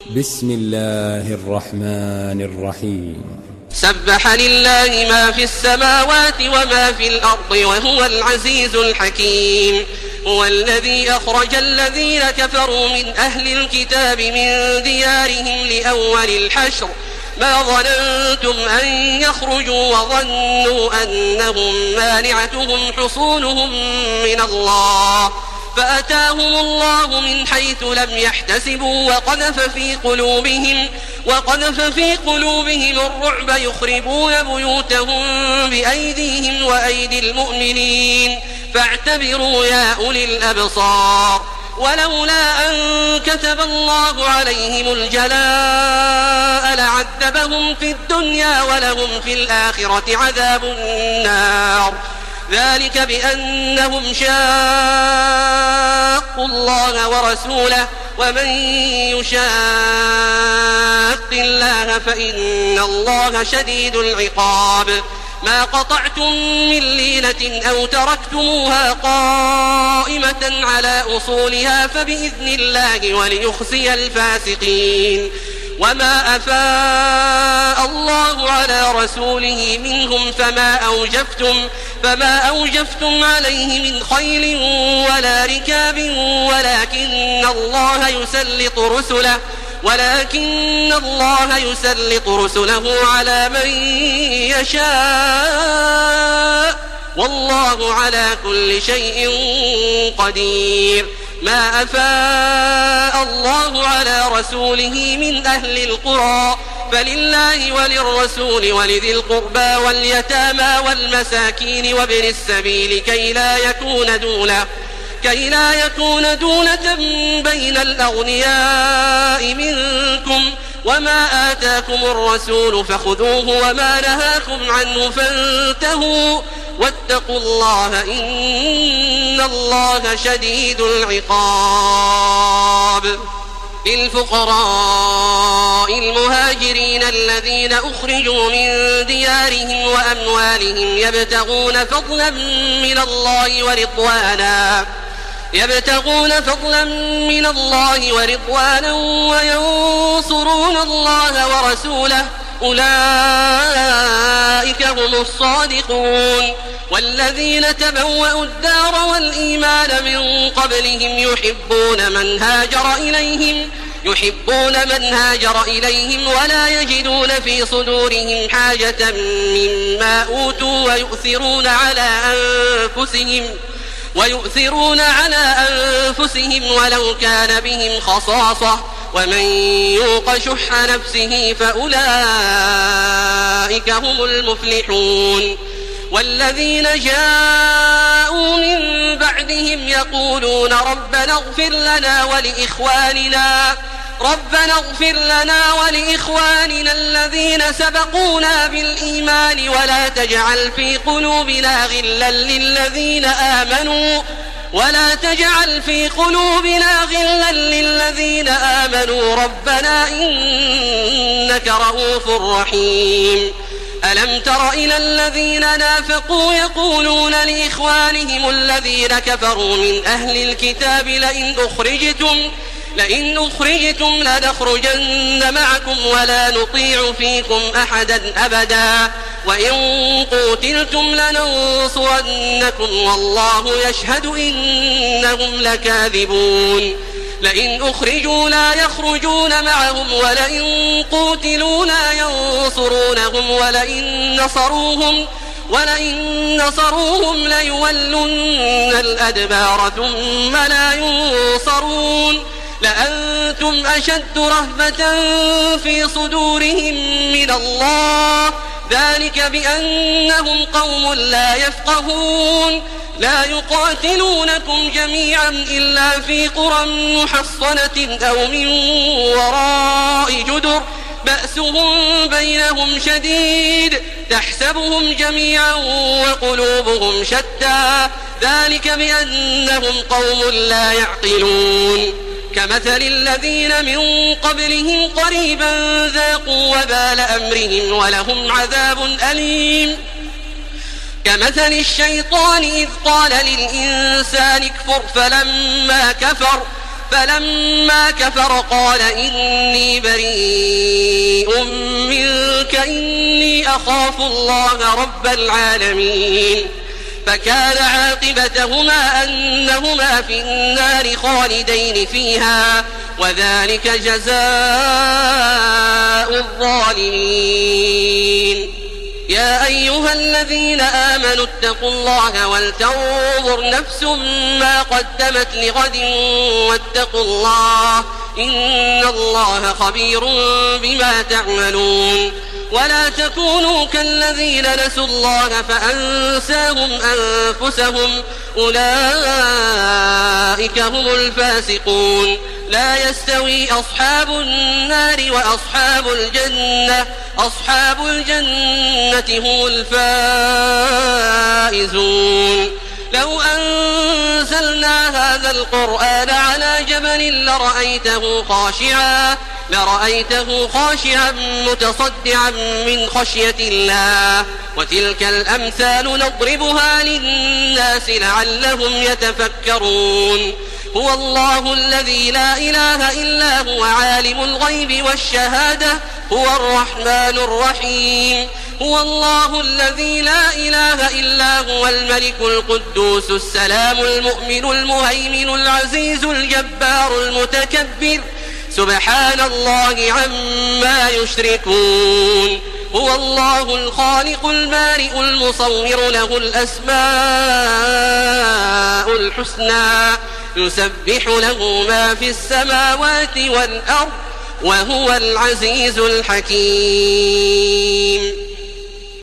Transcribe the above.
بسم الله الرحمن الرحيم. سبح لله ما في السماوات وما في الأرض وهو العزيز الحكيم. هو الذي أخرج الذين كفروا من أهل الكتاب من ديارهم لأول الحشر ما ظننتم أن يخرجوا وظنوا أنهم مانعتهم حصونهم من الله فأتاهم الله من حيث لم يحتسبوا وقذف في قلوبهم الرعب يخربون بيوتهم بأيديهم وأيدي المؤمنين فاعتبروا يا أولي الأبصار. ولولا أن كتب الله عليهم الجلاء لعذبهم في الدنيا ولهم في الآخرة عذاب النار ذلك بأنهم شاقوا الله ورسوله ومن يشاق الله فإن الله شديد العقاب. ما قطعتم من لينة أو تركتموها قائمة على أصولها فبإذن الله وليخزي الفاسقين. وما أفاء الله على رسوله منهم فما أوجفتم عليه من خيل ولا ركاب ولكن الله يسلط رسله على من يشاء والله على كل شيء قدير. ما أفاء الله على رسوله من أهل القرى فلله وللرسول ولذي القربى واليتامى والمساكين وابن السبيل كي لا يكون دولة بين الأغنياء منكم. وما آتاكم الرسول فخذوه وما نهاكم عنه فانتهوا واتقوا الله إن الله شديد العقاب. للفقراء المهاجرين الذين أخرجوا من ديارهم وأموالهم يبتغون فضلا من الله ورضوانا وينصرون الله ورسوله أولئك هم الصادقون. والذين تبوأوا الدار والإيمان من قبلهم يحبون من هاجر إليهم ولا يجدون في صدورهم حاجة مما أوتوا ويؤثرون على أنفسهم ولو كان بهم خصاصة ومن يوق شح نفسه فأولئك هم المفلحون. والذين جاءوا من بعدهم يقولون ربنا اغفر لنا ولإخواننا الذين سبقونا بالإيمان ولا تجعل في قلوبنا غلا للذين آمنوا ربنا إنك رؤوف رحيم. ألم تر إلى الذين نافقوا يقولون لإخوانهم الذين كفروا من أهل الكتاب لئن أخرجتم لنخرجن معكم ولا نطيع فيكم أحدا أبدا وإن قوتلتم لننصرنكم والله يشهد إنهم لكاذبون. لئن أخرجوا لا يخرجون معهم ولئن قوتلوا لا ينصرونهم ولئن نصروهم ليولن الأدبار ثم لا ينصرون. لأنتم أشد رهبة في صدورهم من الله ذلك بأنهم قوم لا يفقهون. لا يقاتلونكم جميعا إلا في قرى محصنة أو من وراء جدر بأسهم بينهم شديد تحسبهم جميعا وقلوبهم شتى ذلك بأنهم قوم لا يعقلون. كمثل الذين من قبلهم قريبا ذاقوا وبال أمرهم ولهم عذاب أليم. كمثل الشيطان إذ قال للإنسان اكفر فلما كفر قال إني بريء منك إني أخاف الله رب العالمين. فكان عاقبتهما أنهما في النار خالدين فيها وذلك جزاء الظالمين. يا أيها الذين آمنوا اتقوا الله ولتنظر نفس ما قدمت لغد واتقوا الله إن الله خبير بما تعملون. ولا تكونوا كالذين نسوا الله فأنساهم أنفسهم أولئك هم الفاسقون. لا يستوي أصحاب النار وأصحاب الجنة أصحاب الجنة هم الفائزون. لو أنزلنا هذا القرآن على جبل لرأيته خاشعا متصدعا من خشية الله. وتلك الأمثال نضربها للناس لعلهم يتفكرون. هو الله الذي لا إله إلا هو عالم الغيب والشهادة هو الرحمن الرحيم. هو الله الذي لا إله إلا هو الملك القدوس السلام المؤمن المهيمن العزيز الجبار المتكبر سبحان الله عما يشركون. هو الله الخالق البارئ المصور له الأسماء الحسنى يسبح له ما في السماوات والأرض وهو العزيز الحكيم.